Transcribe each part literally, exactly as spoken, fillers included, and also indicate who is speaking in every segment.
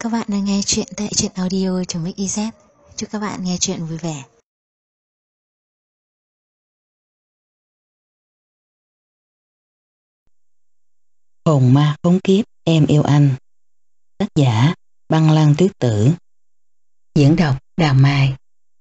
Speaker 1: các bạn đang nghe chuyện tại truyện audio.mixyz. Chúc các bạn nghe chuyện vui vẻ.
Speaker 2: Hồn ma khốn kiếp em yêu anh. Tác giả Băng Lăng Tuyết Tử. Diễn đọc Đào Mai.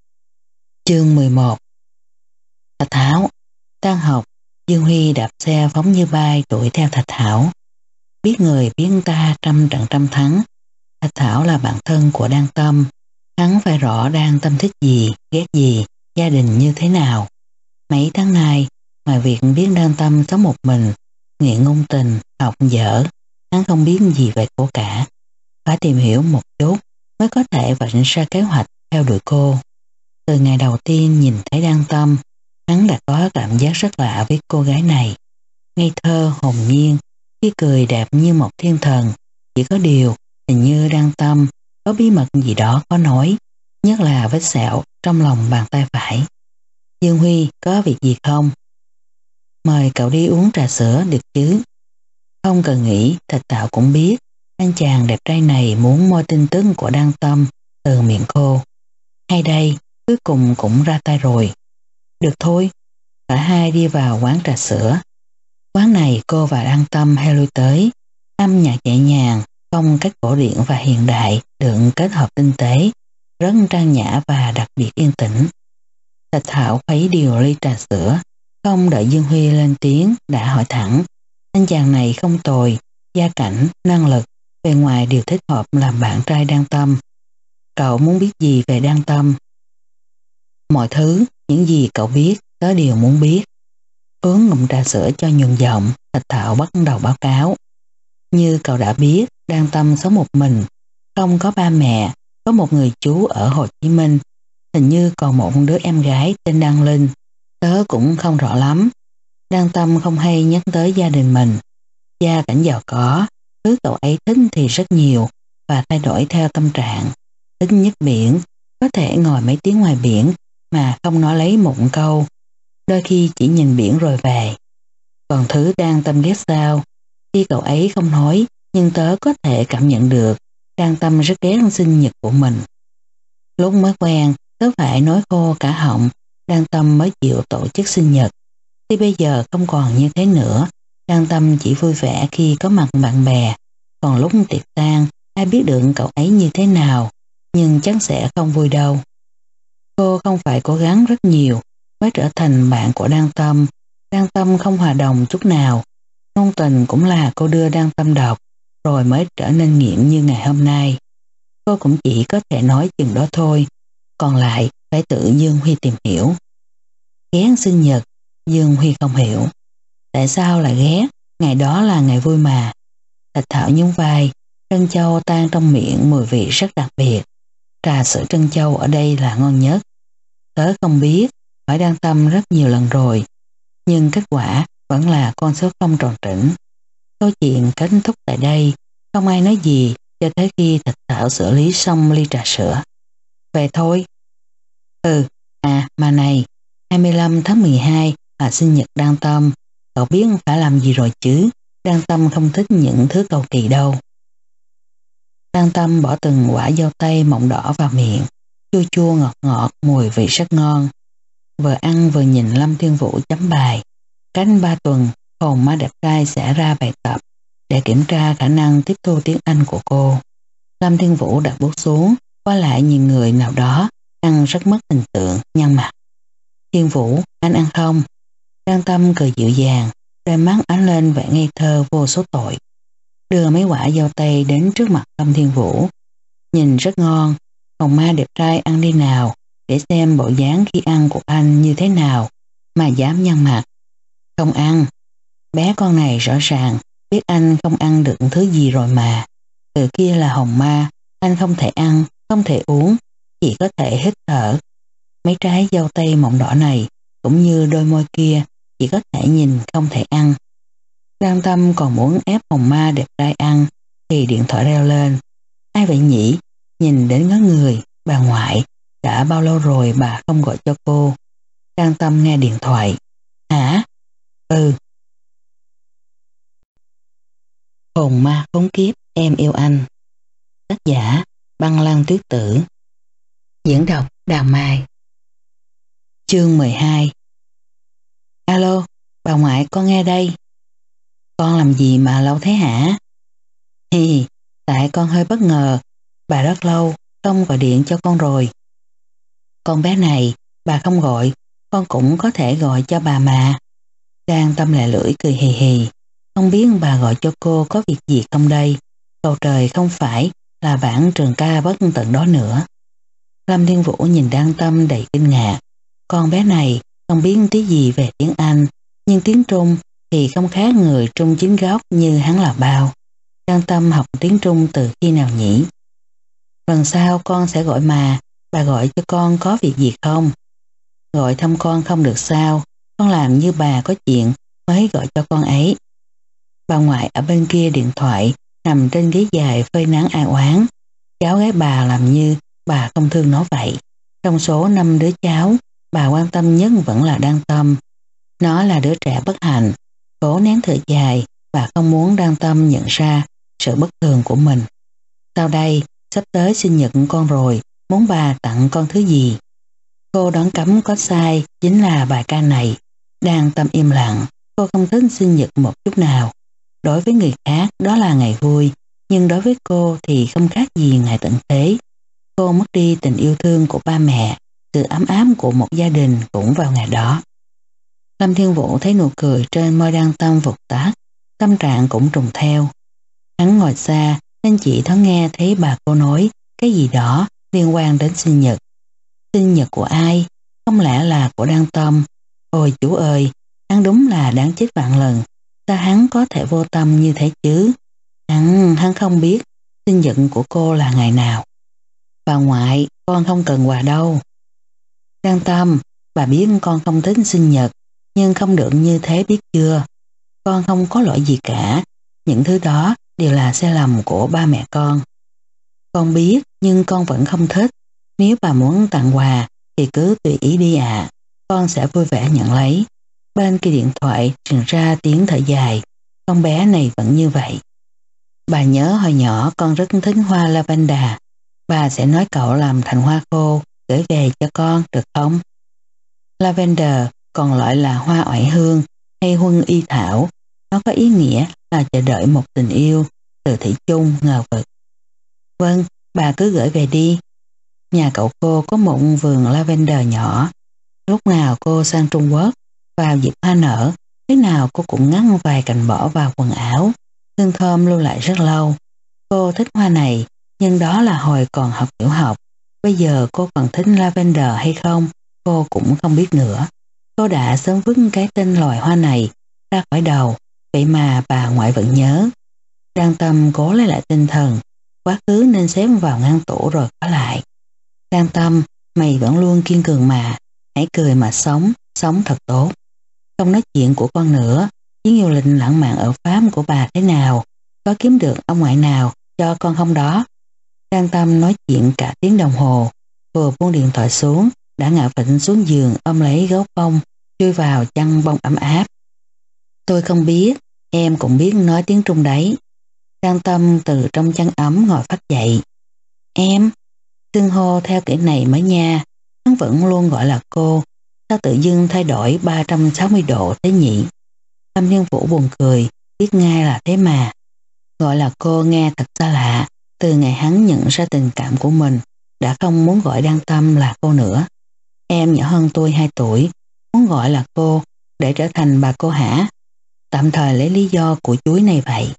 Speaker 2: Chương mười một. Thạch Thảo. Tan học, Dương Huy đạp xe phóng như bay đuổi theo Thạch Thảo. Biết người biết ta trăm trận trăm thắng. Thạch Thảo là bạn thân của Đan Tâm. Hắn phải rõ Đan Tâm thích gì, ghét gì, gia đình như thế nào. Mấy tháng nay, ngoài việc biết Đan Tâm sống một mình, nghiện ngôn tình, học dở, hắn không biết gì về cô cả. Phải tìm hiểu một chút mới có thể vạch ra kế hoạch theo đuổi cô. Từ ngày đầu tiên nhìn thấy Đan Tâm, hắn đã có cảm giác rất lạ với cô gái này. Ngây thơ, hồn nhiên, khi cười đẹp như một thiên thần. Chỉ có điều, hình như Đan Tâm có bí mật gì đó khó nói, nhất là vết sẹo trong lòng bàn tay phải. Dương Huy, có việc gì không? Mời cậu đi uống trà sữa được chứ? Không cần nghĩ, Thạch Tạo cũng biết anh chàng đẹp trai này muốn moi tin tức của Đan Tâm từ miệng cô. Hay đây, cuối cùng cũng ra tay rồi. Được thôi. Cả hai đi vào quán trà sữa. Quán này cô và Đan Tâm hay lui tới. Âm nhạc nhẹ nhàng, phong cách cổ điển và hiện đại được kết hợp tinh tế, rất trang nhã và đặc biệt yên tĩnh. Thạch Thảo khuấy điều ly trà sữa, không đợi Dương Huy lên tiếng đã hỏi thẳng. Anh chàng này không tồi, gia cảnh, năng lực, bề ngoài đều thích hợp làm bạn trai Đan Tâm. Cậu muốn biết gì về Đan Tâm? Mọi thứ, những gì cậu biết, tớ đều muốn biết. Uống ngụm trà sữa cho nhuần giọng, Thạch Thảo bắt đầu báo cáo. Như cậu đã biết, Đan Tâm sống một mình, không có ba mẹ, có một người chú ở Hồ Chí Minh, hình như còn một đứa em gái tên Đan Linh. Tớ cũng không rõ lắm. Đan Tâm không hay nhắc tới gia đình mình. Gia cảnh giàu có, thứ cậu ấy thích thì rất nhiều và thay đổi theo tâm trạng. Thích nhất biển, có thể ngồi mấy tiếng ngoài biển mà không nói lấy một câu. Đôi khi chỉ nhìn biển rồi về. Còn thứ Đan Tâm ghét sao? Khi cậu ấy không nói, nhưng tớ có thể cảm nhận được Đan Tâm rất ghét sinh nhật của mình. Lúc mới quen, tớ phải nói khô cả họng, Đan Tâm mới chịu tổ chức sinh nhật. Thì bây giờ không còn như thế nữa, Đan Tâm chỉ vui vẻ khi có mặt bạn bè. Còn lúc tiệc tang, ai biết được cậu ấy như thế nào, nhưng chắc sẽ không vui đâu. Cô không phải cố gắng rất nhiều mới trở thành bạn của Đan Tâm. Đan Tâm không hòa đồng chút nào. Ngôn tình cũng là cô đưa Đan Tâm đọc, rồi mới trở nên nghiện như ngày hôm nay. Cô cũng chỉ có thể nói chừng đó thôi, còn lại phải tự Dương Huy tìm hiểu. Ghét sinh nhật, Dương Huy không hiểu. Tại sao lại ghét? Ngày đó là ngày vui mà. Thạch Thảo nhún vai, trân châu tan trong miệng mùi vị rất đặc biệt. Trà sữa trân châu ở đây là ngon nhất. Tớ không biết, hỏi Đan Tâm rất nhiều lần rồi, nhưng kết quả vẫn là con số không tròn trĩnh. Câu chuyện kết thúc tại đây, không ai nói gì cho tới khi Thạch Thảo xử lý xong ly trà sữa. Về thôi. Ừ, à mà này, hai mươi lăm tháng mười hai là sinh nhật Đan Tâm, cậu biết phải làm gì rồi chứ? Đan Tâm không thích những thứ cầu kỳ đâu. Đan Tâm bỏ từng quả dâu tây mọng đỏ vào miệng, chua chua ngọt ngọt, mùi vị rất ngon. Vừa ăn vừa nhìn Lâm Thiên Vũ chấm bài. Cách ba tuần, hồn ma đẹp trai sẽ ra bài tập để kiểm tra khả năng tiếp thu tiếng Anh của cô. Lâm Thiên Vũ đặt bút xuống, qua lại nhìn người nào đó ăn rất mất hình tượng, nhăn mặt. Thiên Vũ, anh ăn không? Đan Tâm cười dịu dàng, đôi mắt ánh lên vẻ ngây thơ vô số tội. Đưa mấy quả dâu tây đến trước mặt Lâm Thiên Vũ. Nhìn rất ngon, hồn ma đẹp trai ăn đi nào, để xem bộ dáng khi ăn của anh như thế nào mà dám nhăn mặt. Không ăn. Bé con này rõ ràng biết anh không ăn được thứ gì rồi mà. Từ kia là hồn ma, anh không thể ăn, không thể uống, chỉ có thể hít thở. Mấy trái dâu tây mọng đỏ này cũng như đôi môi kia, chỉ có thể nhìn không thể ăn. Đan Tâm còn muốn ép hồn ma đẹp trai ăn thì điện thoại reo lên. Ai vậy nhỉ? Nhìn đến ngó người, bà ngoại. Đã bao lâu rồi bà không gọi cho cô? Đan Tâm nghe điện thoại. Hả? Ừ. Hồn ma khốn kiếp em yêu anh. Tác giả Băng Lan Tuyết Tử. Diễn đọc Đào Mai. Chương mười hai. Alo, bà ngoại con nghe đây. Con làm gì mà lâu thế hả? Hi, tại con hơi bất ngờ, bà rất lâu không gọi điện cho con rồi. Con bé này, bà không gọi, con cũng có thể gọi cho bà mà. Đang Tâm lẹ lưỡi cười hì hì, không biết bà gọi cho cô có việc gì không đây. Cầu trời không phải là bản trường ca bất tận đó nữa. Lâm Thiên Vũ nhìn Đan Tâm đầy kinh ngạc. Con bé này không biết tí gì về tiếng Anh, nhưng tiếng Trung thì không khác người Trung chính gốc như hắn là bao. Đan Tâm học tiếng Trung từ khi nào nhỉ? Lần sau con sẽ gọi mà, bà gọi cho con có việc gì không? Gọi thăm con không được sao, con làm như bà có chuyện mới gọi cho con ấy. Bà ngoại ở bên kia điện thoại nằm trên ghế dài phơi nắng ai oán. Cháu gái bà làm như bà không thương nó vậy. Trong số năm đứa cháu, bà quan tâm nhất vẫn là Đan Tâm. Nó là đứa trẻ bất hạnh, cố nén thở dài và không muốn Đan Tâm nhận ra sự bất thường của mình. Sau đây, sắp tới sinh nhật con rồi, muốn bà tặng con thứ gì? Cô đoán cấm có sai, chính là bài ca này. Đan Tâm im lặng, cô không thích sinh nhật một chút nào. Đối với người khác đó là ngày vui, nhưng đối với cô thì không khác gì ngày tận thế. Cô mất đi tình yêu thương của ba mẹ, sự ấm áp của một gia đình cũng vào ngày đó. Lâm Thiên Vũ thấy nụ cười trên môi Đan Tâm vụt tắt, tâm trạng cũng trùng theo. Hắn ngồi xa nên chỉ thoáng nghe thấy bà cô nói cái gì đó liên quan đến sinh nhật. Sinh nhật của ai? Không lẽ là của Đan Tâm? Ôi chú ơi, hắn đúng là đáng chết vạn lần. Sao hắn có thể vô tâm như thế chứ? Hắn, hắn không biết sinh nhật của cô là ngày nào. Bà ngoại, con không cần quà đâu. Đan Tâm, bà biết con không thích sinh nhật, nhưng không được như thế biết chưa? Con không có lỗi gì cả, những thứ đó đều là sai lầm của ba mẹ con. Con biết, nhưng con vẫn không thích. Nếu bà muốn tặng quà thì cứ tùy ý đi ạ, con sẽ vui vẻ nhận lấy. Bên kia điện thoại truyền ra tiếng thở dài, con bé này vẫn như vậy. Bà nhớ hồi nhỏ con rất thích hoa lavender, bà sẽ nói cậu làm thành hoa khô gửi về cho con được không? Lavender còn gọi là hoa oải hương hay huân y thảo, nó có ý nghĩa là chờ đợi một tình yêu, từ thủy chung ngờ vực. Vâng, bà cứ gửi về đi. Nhà cậu cô có một vườn lavender nhỏ. Lúc nào cô sang Trung Quốc, vào dịp hoa nở, thế nào cô cũng ngắt vài cành bỏ vào quần áo. Hương thơm lưu lại rất lâu. Cô thích hoa này, nhưng đó là hồi còn học tiểu học. Bây giờ cô còn thích lavender hay không, cô cũng không biết nữa. Cô đã sớm vứt cái tên loài hoa này ra khỏi đầu, vậy mà bà ngoại vẫn nhớ. Đan Tâm cố lấy lại tinh thần, quá khứ nên xếp vào ngăn tủ rồi có lại. Đan Tâm, mày vẫn luôn kiên cường mà, hãy cười mà sống, sống thật tốt. Không nói chuyện của con nữa, chuyến du lịch lãng mạn ở Pháp của bà thế nào, có kiếm được ông ngoại nào cho con không đó? Đan Tâm nói chuyện cả tiếng đồng hồ, vừa buông điện thoại xuống, đã ngã vịnh xuống giường ôm lấy gấu bông, chui vào chăn bông ấm áp. Tôi không biết, em cũng biết nói tiếng Trung đấy. Đan Tâm từ trong chăn ấm ngồi phát dậy. Em, xưng hô theo kiểu này mới nha, hắn vẫn luôn gọi là cô, sao tự dưng thay đổi ba trăm sáu mươi độ thế nhỉ? Lâm Thiên Vũ buồn cười, biết ngay là thế mà. Gọi là cô nghe thật xa lạ, từ ngày hắn nhận ra tình cảm của mình, đã không muốn gọi Đan Tâm là cô nữa. Em nhỏ hơn tôi hai tuổi, muốn gọi là cô để trở thành bà cô hả? Tạm thời lấy lý do của chuối này vậy.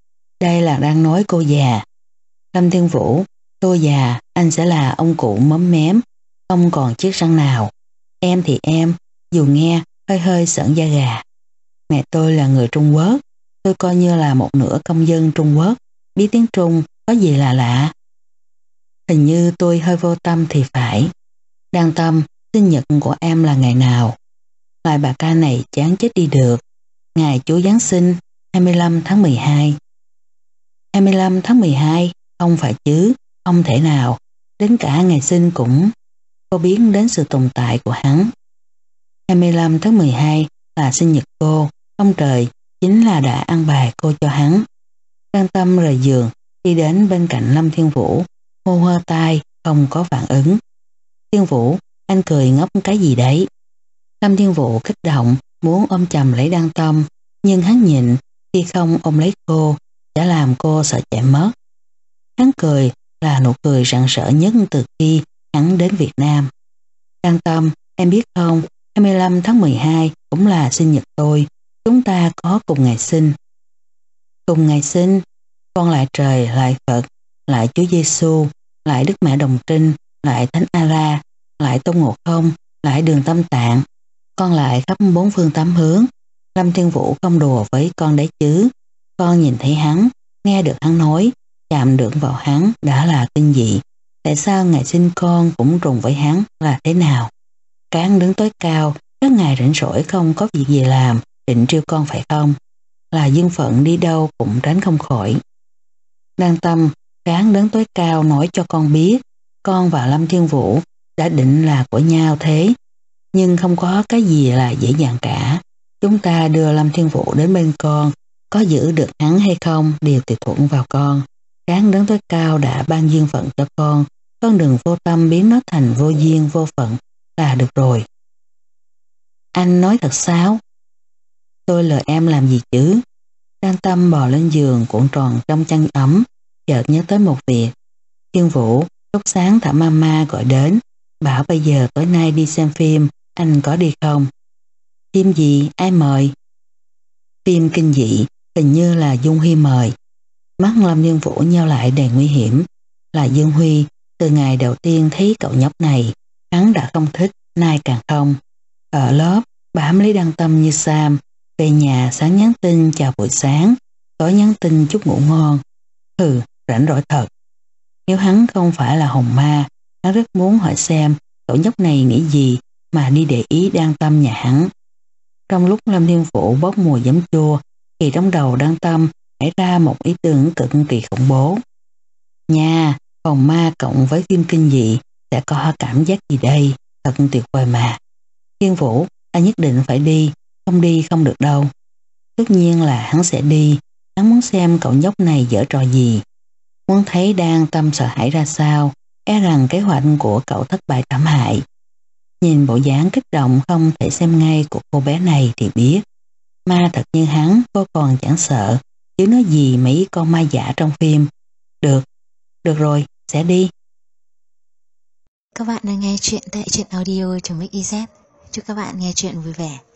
Speaker 2: Đây là đang nói cô già. Lâm Thiên Vũ, tôi già, anh sẽ là ông cụ móm mém, không còn chiếc răng nào. Em thì em, dù nghe hơi hơi sởn da gà. Mẹ tôi là người Trung Quốc, tôi coi như là một nửa công dân Trung Quốc, biết tiếng Trung có gì là lạ. Hình như tôi hơi vô tâm thì phải. Đan Tâm, sinh nhật của em là ngày nào? Loại bà ca này chán chết đi được. Ngày Chúa Giáng sinh, hai mươi lăm tháng mười hai. hai mươi lăm tháng mười hai, không phải chứ, không thể nào. Đến cả ngày sinh cũng. Cô biết đến sự tồn tại của hắn. hai mươi lăm tháng mười hai là sinh nhật cô, ông trời chính là đã ăn bài cô cho hắn. Đan Tâm rời giường, đi đến bên cạnh Lâm Thiên Vũ, hô hơ tai, không có phản ứng. Thiên Vũ, anh cười ngốc cái gì đấy? Lâm Thiên Vũ kích động, muốn ôm chầm lấy Đan Tâm, nhưng hắn nhịn, khi không ôm lấy cô, đã làm cô sợ chạy mất. Hắn cười là nụ cười rạng rỡ nhất từ khi hắn đến Việt Nam. Đan Tâm, em biết không, hai mươi lăm tháng mười hai cũng là sinh nhật tôi, chúng ta có cùng ngày sinh. Cùng ngày sinh, con lại trời, lại Phật, lại Chúa Giêsu, lại Đức Mẹ Đồng Trinh, lại Thánh A-la, lại Tôn Ngộ Không, lại Đường Tâm Tạng, con lại khắp bốn phương tám hướng. Lâm Thiên Vũ không đùa với con đấy chứ. Con nhìn thấy hắn, nghe được hắn nói, chạm được vào hắn đã là kinh dị. Tại sao ngày sinh con cũng trùng với hắn là thế nào? Cán đứng tối cao, các ngày rảnh rỗi không có việc gì làm, định trêu con phải không? Là duyên phận đi đâu cũng tránh không khỏi. Đan Tâm, Cán đứng tối cao nói cho con biết, con và Lâm Thiên Vũ đã định là của nhau thế. Nhưng không có cái gì là dễ dàng cả. Chúng ta đưa Lâm Thiên Vũ đến bên con, có giữ được hắn hay không đều tùy thuộc vào con. Cán đứng tối cao đã ban duyên phận cho con, con đừng vô tâm biến nó thành vô duyên vô phận là được rồi. Anh nói thật sao? Tôi lừa em làm gì chứ? Đan Tâm bò lên giường cuộn tròn trong chăn ấm, chợt nhớ tới một việc. Thiên Vũ, lúc sáng Thảo Mama gọi đến, bảo bây giờ tối nay đi xem phim, anh có đi không? Phim gì? Ai mời? Phim kinh dị, hình như là Dung Huy mời. Mắt Lâm Thiên Vũ nheo lại đầy nguy hiểm. Là Dương Huy, từ ngày đầu tiên thấy cậu nhóc này, hắn đã không thích, nay càng không. Ở lớp, bám lấy Đan Tâm như Sam, về nhà sáng nhắn tin chào buổi sáng, tối nhắn tin chúc ngủ ngon. Hừ, rảnh rỗi thật. Nếu hắn không phải là hồn ma, hắn rất muốn hỏi xem cậu nhóc này nghĩ gì mà đi để ý Đan Tâm nhà hắn. Trong lúc Lâm Thiên Vũ bốc mùi giấm chua, thì trong đầu Đan Tâm nảy ra một ý tưởng cực kỳ khủng bố. Nha, hồn ma cộng với phim kinh dị sẽ có cảm giác gì đây, thật tuyệt vời mà. Thiên Vũ, anh nhất định phải đi, không đi không được đâu. Tất nhiên là hắn sẽ đi, hắn muốn xem cậu nhóc này giở trò gì. Muốn thấy Đan Tâm sợ hãi ra sao, e rằng kế hoạch của cậu thất bại thảm hại. Nhìn bộ dáng kích động không thể xem ngay của cô bé này thì biết, ma thật như hắn cô còn chẳng sợ, chứ nói gì mấy con ma giả trong phim. Được, được rồi, sẽ đi.
Speaker 1: Các bạn đang nghe chuyện tại truyện audio chấm ích i zét. Chúc các bạn nghe chuyện vui vẻ.